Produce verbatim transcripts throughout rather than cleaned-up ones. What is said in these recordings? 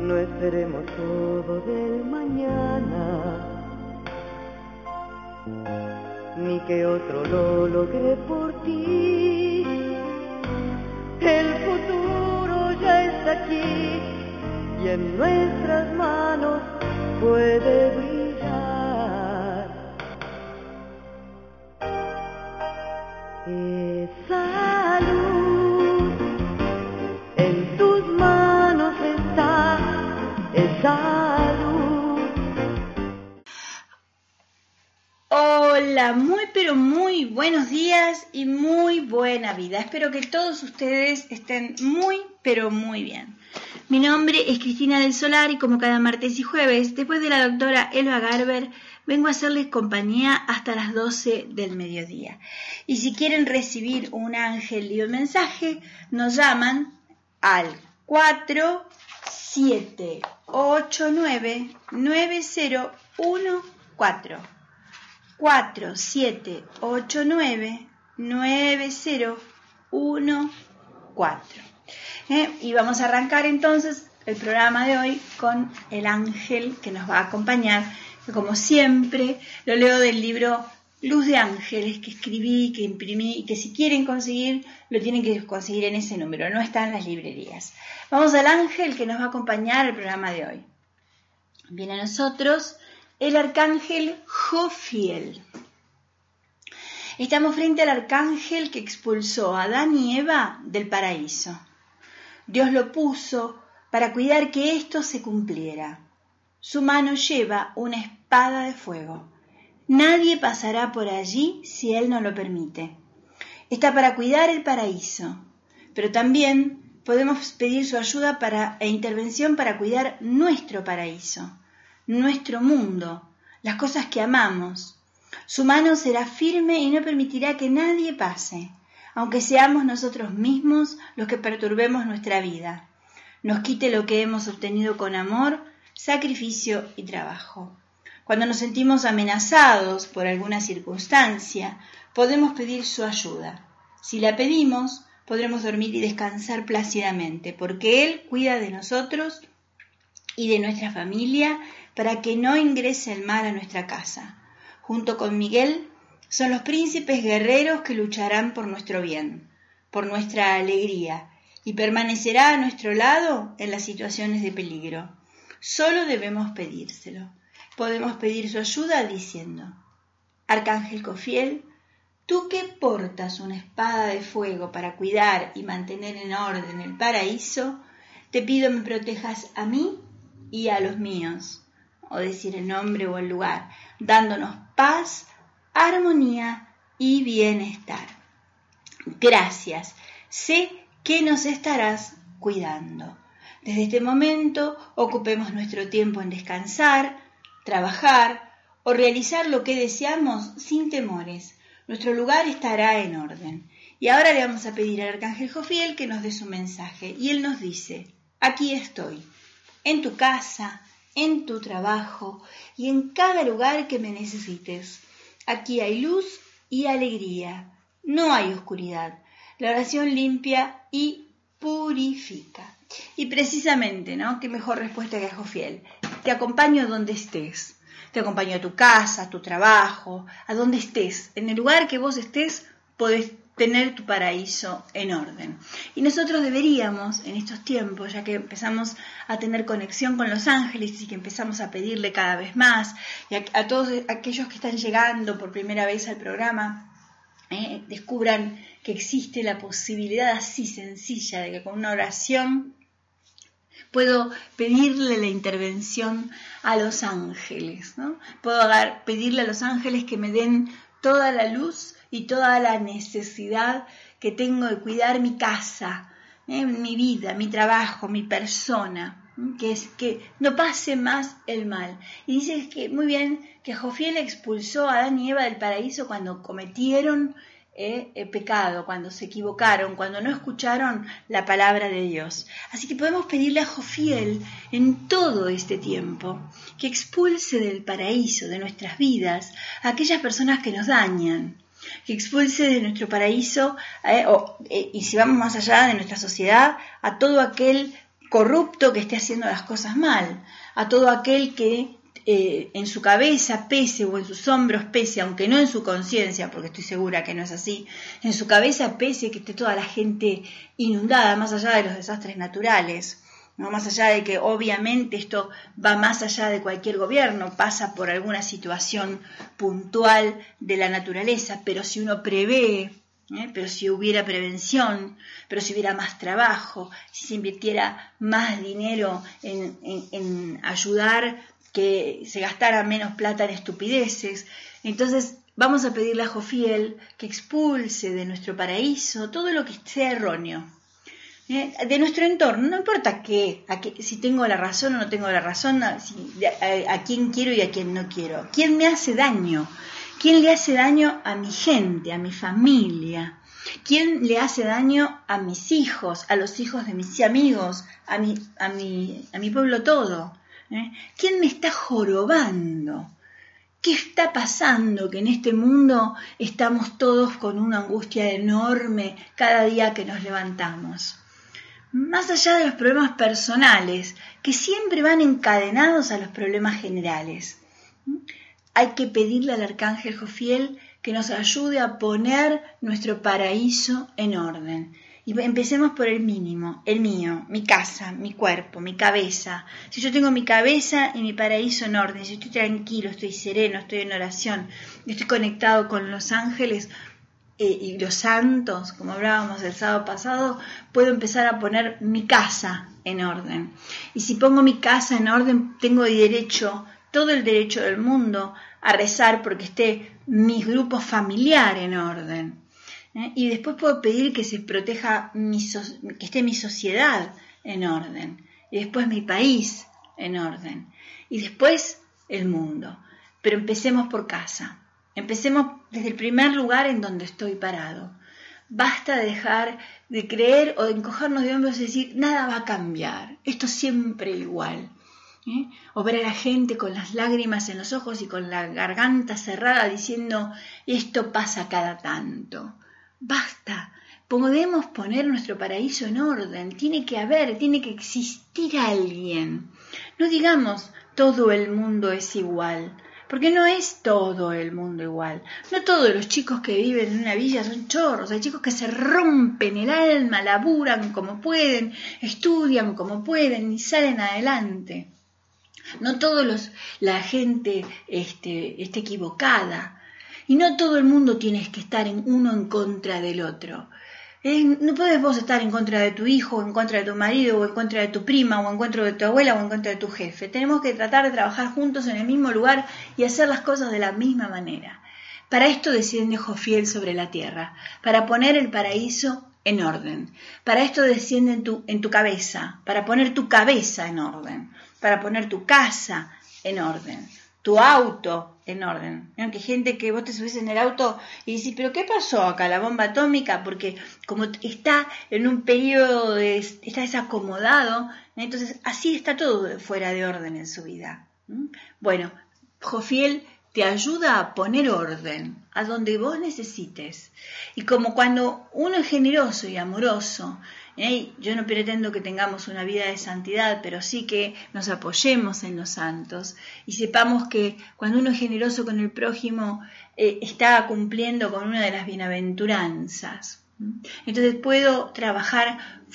No esperemos todo del mañana, ni que otro lo logre por ti. El futuro ya está aquí y en nuestras manos puede brillar. Esa luz en tus manos está, esa luz. Hola, muy pero muy buenos días y muy buena vida. Espero que todos ustedes estén muy pero muy bien. Mi nombre es Cristina del Solar y como cada martes y jueves, después de la doctora Elba Garber, vengo a hacerles compañía hasta las doce del mediodía. Y si quieren recibir un ángel y un mensaje, nos llaman al cuatro siete ocho nueve nueve cero uno cuatro. cuatro siete ocho nueve nueve cero uno cuatro. ¿Eh? Y vamos a arrancar entonces el programa de hoy con el ángel que nos va a acompañar, que como siempre lo leo del libro Luz de Ángeles que escribí, que imprimí y que si quieren conseguir lo tienen que conseguir en ese número, no está en las librerías. Vamos al ángel que nos va a acompañar el programa de hoy. Viene a nosotros el arcángel Jofiel. Estamos frente al arcángel que expulsó a Adán y Eva del paraíso. Dios lo puso para cuidar que esto se cumpliera. Su mano lleva una espada de fuego. Nadie pasará por allí si Él no lo permite. Está para cuidar el paraíso, pero también podemos pedir su ayuda para, e intervención para cuidar nuestro paraíso, nuestro mundo, las cosas que amamos. Su mano será firme y no permitirá que nadie pase, aunque seamos nosotros mismos los que perturbemos nuestra vida. Nos quite lo que hemos obtenido con amor, sacrificio y trabajo. Cuando nos sentimos amenazados por alguna circunstancia, podemos pedir su ayuda. Si la pedimos, podremos dormir y descansar plácidamente, porque Él cuida de nosotros y de nuestra familia para que no ingrese el mal a nuestra casa. Junto con Miguel, son los príncipes guerreros que lucharán por nuestro bien, por nuestra alegría, y permanecerá a nuestro lado en las situaciones de peligro. Solo debemos pedírselo. Podemos pedir su ayuda diciendo: Arcángel Jofiel, tú que portas una espada de fuego para cuidar y mantener en orden el paraíso, te pido me protejas a mí y a los míos, o decir el nombre o el lugar, dándonos paz, armonía y bienestar. Gracias, sé que nos estarás cuidando. Desde este momento ocupemos nuestro tiempo en descansar, trabajar o realizar lo que deseamos sin temores. Nuestro lugar estará en orden. Y ahora le vamos a pedir al arcángel Jofiel que nos dé su mensaje. Y él nos dice: aquí estoy, en tu casa, en tu trabajo y en cada lugar que me necesites. Aquí hay luz y alegría, no hay oscuridad. La oración limpia y purifica. Y precisamente, ¿no? Qué mejor respuesta que a Jofiel. Te acompaño donde estés. Te acompaño a tu casa, a tu trabajo, a donde estés. En el lugar que vos estés, podés tener tu paraíso en orden. Y nosotros deberíamos, en estos tiempos, ya que empezamos a tener conexión con los ángeles y que empezamos a pedirle cada vez más, y a, a todos aquellos que están llegando por primera vez al programa, eh, descubran que existe la posibilidad así sencilla de que con una oración puedo pedirle la intervención a los ángeles, ¿no? Puedo dar, pedirle a los ángeles que me den toda la luz y toda la necesidad que tengo de cuidar mi casa, ¿eh? mi vida, mi trabajo, mi persona, ¿eh? que es que no pase más el mal. Y dice que muy bien que Jofiel expulsó a Adán y Eva del paraíso cuando cometieron eh, el pecado, cuando se equivocaron, cuando no escucharon la palabra de Dios. Así que podemos pedirle a Jofiel en todo este tiempo que expulse del paraíso de nuestras vidas a aquellas personas que nos dañan, que expulse de nuestro paraíso, eh, o, eh, y si vamos más allá de nuestra sociedad, a todo aquel corrupto que esté haciendo las cosas mal, a todo aquel que eh, en su cabeza pese o en sus hombros pese, aunque no en su conciencia, porque estoy segura que no es así, en su cabeza pese que esté toda la gente inundada, más allá de los desastres naturales, ¿no? Más allá de que obviamente esto va más allá de cualquier gobierno, pasa por alguna situación puntual de la naturaleza, pero si uno prevé, ¿eh? pero si hubiera prevención, pero si hubiera más trabajo, si se invirtiera más dinero en, en, en ayudar, que se gastara menos plata en estupideces, entonces vamos a pedirle a Jofiel que expulse de nuestro paraíso todo lo que sea erróneo, ¿eh? de nuestro entorno, no importa qué, a qué, si tengo la razón o no tengo la razón, a, si, a, a quién quiero y a quién no quiero, quién me hace daño, quién le hace daño a mi gente, a mi familia, quién le hace daño a mis hijos, a los hijos de mis amigos, a mi, a mi, a mi pueblo todo. ¿Eh? ¿Quién me está jorobando? ¿Qué está pasando? Que en este mundo estamos todos con una angustia enorme cada día que nos levantamos. Más allá de los problemas personales, que siempre van encadenados a los problemas generales. Hay que pedirle al arcángel Jofiel que nos ayude a poner nuestro paraíso en orden. Y empecemos por el mínimo, el mío, mi casa, mi cuerpo, mi cabeza. Si yo tengo mi cabeza y mi paraíso en orden, si estoy tranquilo, estoy sereno, estoy en oración, estoy conectado con los ángeles eh, y los santos, como hablábamos el sábado pasado, puedo empezar a poner mi casa en orden. Y si pongo mi casa en orden, tengo derecho, todo el derecho del mundo, a rezar porque esté mi grupo familiar en orden. ¿Eh? Y después puedo pedir que se proteja, mi so- que esté mi sociedad en orden, y después mi país en orden, y después el mundo. Pero empecemos por casa, empecemos desde el primer lugar en donde estoy parado. Basta de dejar de creer o de encogernos de hombros y decir, nada va a cambiar, esto siempre igual. ¿Eh? O ver a la gente con las lágrimas en los ojos y con la garganta cerrada diciendo, esto pasa cada tanto. Basta, podemos poner nuestro paraíso en orden, tiene que haber, tiene que existir alguien. No digamos todo el mundo es igual, porque no es todo el mundo igual. No todos los chicos que viven en una villa son chorros, hay chicos que se rompen el alma, laburan como pueden, estudian como pueden y salen adelante. No todos los, la gente este, está equivocada. Y no todo el mundo tienes que estar en uno en contra del otro. Eh, no puedes vos estar en contra de tu hijo, o en contra de tu marido, o en contra de tu prima, o en contra de tu abuela, o en contra de tu jefe. Tenemos que tratar de trabajar juntos en el mismo lugar y hacer las cosas de la misma manera. Para esto desciende Jofiel sobre la tierra, para poner el paraíso en orden. Para esto desciende en tu, en tu cabeza, para poner tu cabeza en orden, para poner tu casa en orden, tu auto en orden. ¿No? Que gente que vos te subís en el auto y decís, ¿pero qué pasó acá? La bomba atómica, porque como está en un periodo, de, está desacomodado, entonces así está todo fuera de orden en su vida. ¿Mm? Bueno, Jofiel te ayuda a poner orden a donde vos necesites. Y como cuando uno es generoso y amoroso, ¿eh? Yo no pretendo que tengamos una vida de santidad, pero sí que nos apoyemos en los santos y sepamos que cuando uno es generoso con el prójimo, eh, está cumpliendo con una de las bienaventuranzas. Entonces puedo trabajar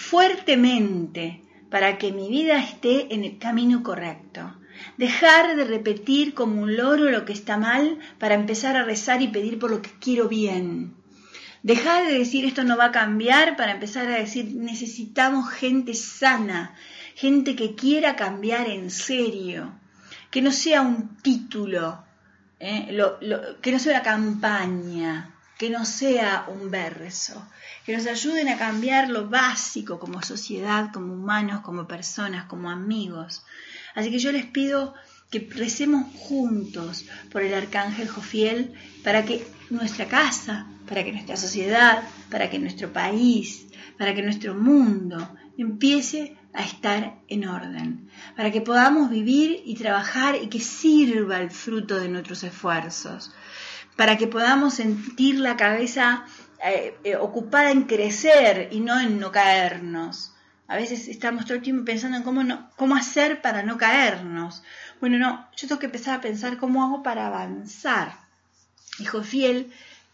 fuertemente para que mi vida esté en el camino correcto. Dejar de repetir como un loro lo que está mal para empezar a rezar y pedir por lo que quiero bien. Dejar de decir esto no va a cambiar para empezar a decir necesitamos gente sana, gente que quiera cambiar en serio, que no sea un título, ¿eh? lo, lo, que no sea una campaña, que no sea un verso, que nos ayuden a cambiar lo básico como sociedad, como humanos, como personas, como amigos. Así que yo les pido que recemos juntos por el arcángel Jofiel para que nuestra casa, para que nuestra sociedad, para que nuestro país, para que nuestro mundo empiece a estar en orden, para que podamos vivir y trabajar y que sirva el fruto de nuestros esfuerzos, para que podamos sentir la cabeza eh, eh, ocupada en crecer y no en no caernos. A veces estamos todo el tiempo pensando en cómo, no, cómo hacer para no caernos. Bueno, no, yo tengo que empezar a pensar cómo hago para avanzar. Y Jofiel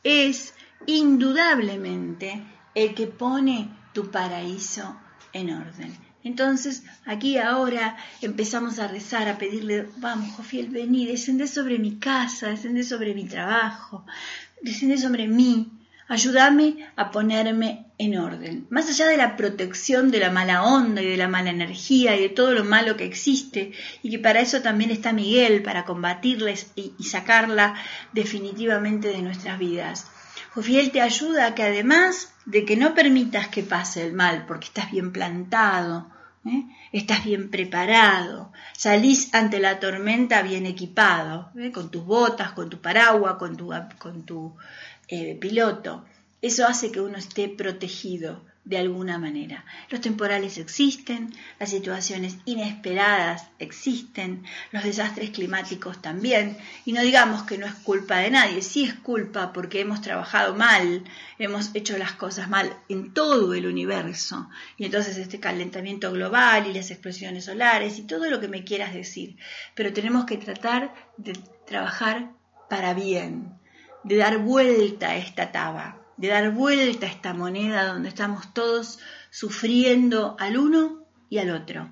es indudablemente el que pone tu paraíso en orden. Entonces, aquí ahora empezamos a rezar, a pedirle, vamos, Jofiel, vení, descendé sobre mi casa, descendé sobre mi trabajo, descendé sobre mí, ayúdame a ponerme en orden. Más allá de la protección de la mala onda y de la mala energía y de todo lo malo que existe, y que para eso también está Miguel, para combatirles y, y sacarla definitivamente de nuestras vidas. Jofiel te ayuda a que además de que no permitas que pase el mal, porque estás bien plantado, ¿eh? Estás bien preparado, salís ante la tormenta bien equipado, ¿eh? Con tus botas, con tu paraguas, con tu, con tu eh, piloto. Eso hace que uno esté protegido de alguna manera. Los temporales existen, las situaciones inesperadas existen, los desastres climáticos también, y no digamos que no es culpa de nadie, sí es culpa porque hemos trabajado mal, hemos hecho las cosas mal en todo el universo, y entonces este calentamiento global y las explosiones solares y todo lo que me quieras decir, pero tenemos que tratar de trabajar para bien, de dar vuelta a esta taba, de dar vuelta a esta moneda donde estamos todos sufriendo al uno y al otro.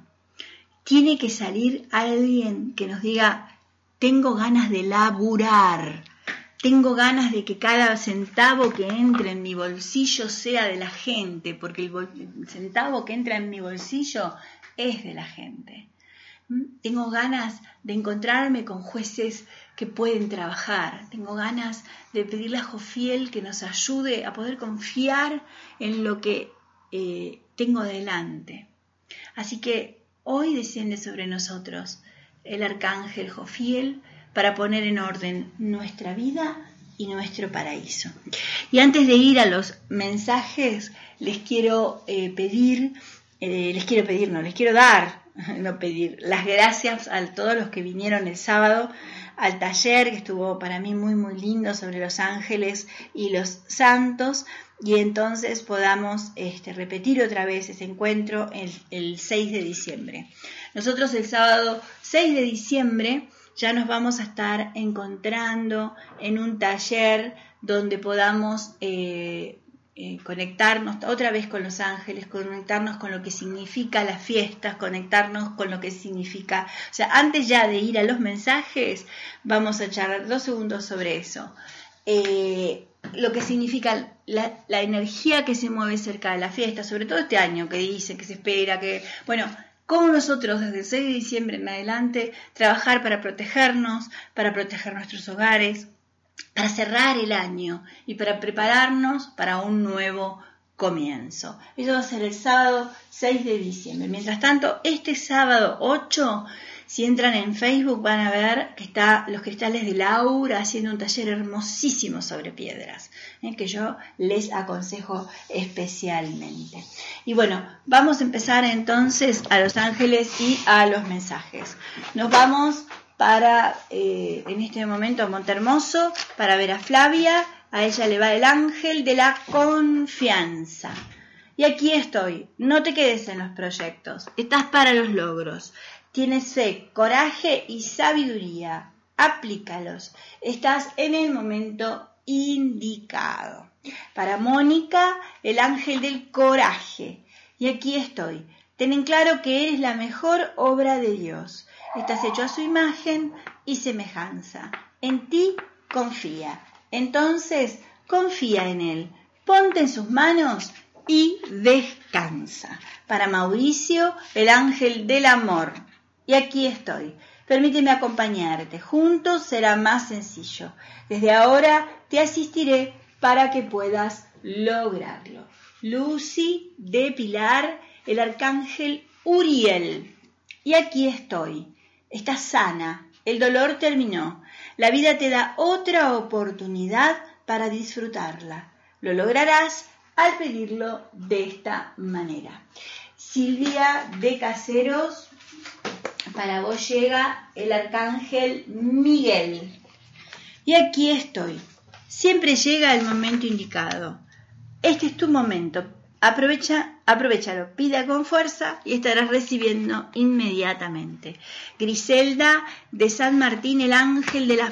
Tiene que salir alguien que nos diga, tengo ganas de laburar, tengo ganas de que cada centavo que entre en mi bolsillo sea de la gente, porque el, bol- el centavo que entra en mi bolsillo es de la gente. Tengo ganas de encontrarme con jueces que pueden trabajar. Tengo ganas de pedirle a Jofiel que nos ayude a poder confiar en lo que eh, tengo delante. Así que hoy desciende sobre nosotros el arcángel Jofiel para poner en orden nuestra vida y nuestro paraíso. Y antes de ir a los mensajes, les quiero eh, pedir, eh, les quiero pedir, no, les quiero dar, no pedir, las gracias a todos los que vinieron el sábado al taller, que estuvo para mí muy muy lindo, sobre los ángeles y los santos, y entonces podamos este, repetir otra vez ese encuentro el, el seis de diciembre. Nosotros el sábado seis de diciembre ya nos vamos a estar encontrando en un taller donde podamos eh, Eh, conectarnos otra vez con los ángeles, conectarnos con lo que significa las fiestas, conectarnos con lo que significa, o sea, antes ya de ir a los mensajes, vamos a charlar dos segundos sobre eso. Eh, lo que significa la, la energía que se mueve cerca de la fiesta, sobre todo este año que dice, que se espera, que, bueno, cómo nosotros desde el seis de diciembre en adelante trabajar para protegernos, para proteger nuestros hogares, para cerrar el año y para prepararnos para un nuevo comienzo. Eso va a ser el sábado seis de diciembre. Mientras tanto, este sábado ocho, si entran en Facebook van a ver que está Los Cristales de Laura haciendo un taller hermosísimo sobre piedras, ¿eh? que yo les aconsejo especialmente. Y bueno, vamos a empezar entonces a los ángeles y a los mensajes. Nos vamos para, eh, en este momento, a Montehermoso, para ver a Flavia. A ella le va el ángel de la confianza. Y aquí estoy. No te quedes en los proyectos. Estás para los logros. Tienes fe, coraje y sabiduría. Aplícalos. Estás en el momento indicado. Para Mónica, el ángel del coraje. Y aquí estoy. Ten en claro que eres la mejor obra de Dios. Estás hecho a su imagen y semejanza. En ti confía. Entonces, confía en Él. Ponte en sus manos y descansa. Para Mauricio, el ángel del amor. Y aquí estoy. Permíteme acompañarte. Juntos será más sencillo. Desde ahora te asistiré para que puedas lograrlo. Lucy de Pilar, el arcángel Uriel. Y aquí estoy. Estás sana, el dolor terminó, la vida te da otra oportunidad para disfrutarla. Lo lograrás al pedirlo de esta manera. Silvia de Caseros, para vos llega el arcángel Miguel. Y aquí estoy. Siempre llega el momento indicado. Este es tu momento. Aprovecha, aprovechalo, pida con fuerza y estarás recibiendo inmediatamente. Griselda de San Martín, el ángel de la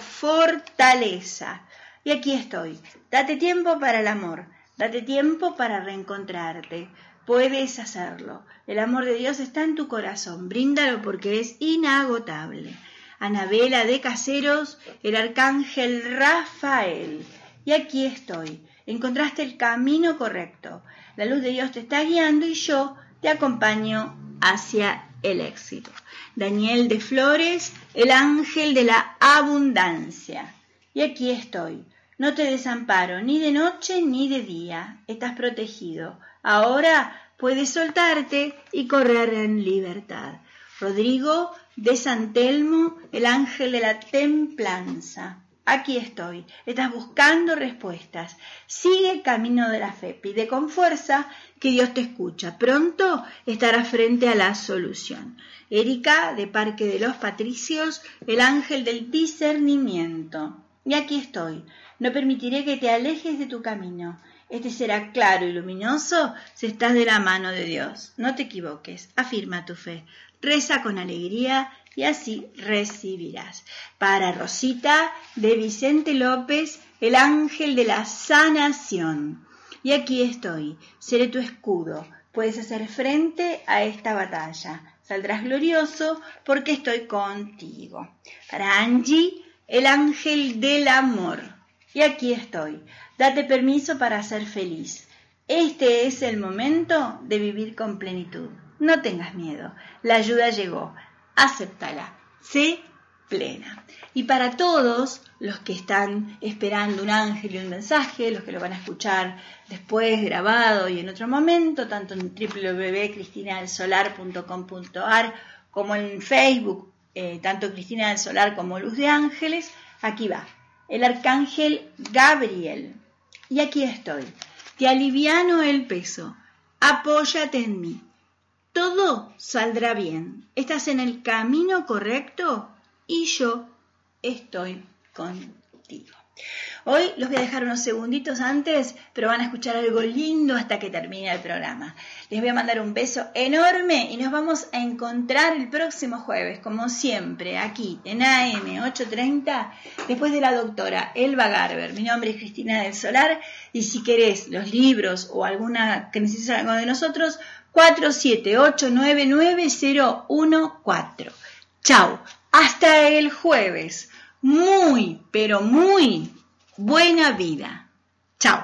fortaleza. Y aquí estoy. Date tiempo para el amor. Date tiempo para reencontrarte. Puedes hacerlo. El amor de Dios está en tu corazón. Bríndalo porque es inagotable. Anabela de Caseros, el arcángel Rafael. Y aquí estoy. Encontraste el camino correcto. La luz de Dios te está guiando y yo te acompaño hacia el éxito. Daniel de Flores, el ángel de la abundancia. Y aquí estoy. No te desamparo ni de noche ni de día. Estás protegido. Ahora puedes soltarte y correr en libertad. Rodrigo de San Telmo, el ángel de la templanza. Aquí estoy. Estás buscando respuestas. Sigue el camino de la fe. Pide con fuerza que Dios te escucha. Pronto estarás frente a la solución. Erika de Parque de los Patricios, el ángel del discernimiento. Y aquí estoy. No permitiré que te alejes de tu camino. Este será claro y luminoso si estás de la mano de Dios. No te equivoques. Afirma tu fe. Reza con alegría y así recibirás. Para Rosita de Vicente López, el ángel de la sanación. Y aquí estoy, seré tu escudo. Puedes hacer frente a esta batalla. Saldrás glorioso porque estoy contigo. Para Angie, el ángel del amor. Y aquí estoy. Date permiso para ser feliz. Este es el momento de vivir con plenitud. No tengas miedo. La ayuda llegó. Acéptala, sé plena. Y para todos los que están esperando un ángel y un mensaje, los que lo van a escuchar después grabado y en otro momento, tanto en doble u doble u doble u punto cristina del solar punto com punto a r como en Facebook, eh, tanto Cristina del Solar como Luz de Ángeles, aquí va, el arcángel Gabriel. Y aquí estoy, te aliviano el peso, apóyate en mí. Todo saldrá bien. Estás en el camino correcto y yo estoy contigo. Hoy los voy a dejar unos segunditos antes, pero van a escuchar algo lindo hasta que termine el programa. Les voy a mandar un beso enorme y nos vamos a encontrar el próximo jueves, como siempre, aquí en A M ochocientos treinta, después de la doctora Elba Garber. Mi nombre es Cristina del Solar y si querés los libros o alguna que necesites algo de nosotros, cuatro siete ocho nueve nueve cero uno cuatro. Chau, hasta el jueves. Muy, pero muy buena vida. Chau.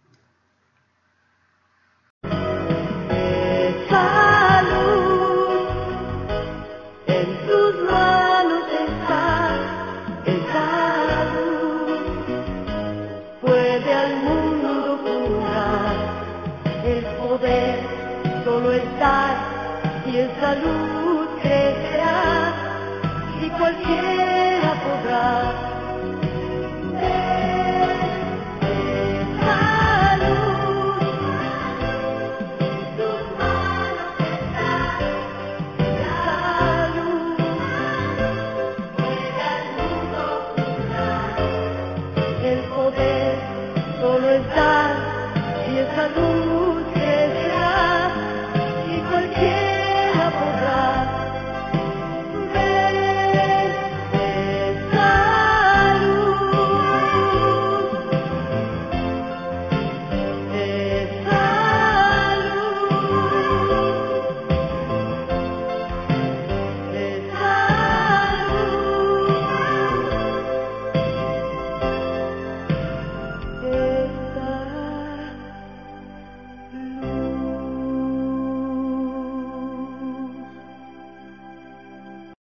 Salud, en tus manos está esa luz. Puede al mundo curar, el poder solo está y esa luz crecerá y cualquiera podrá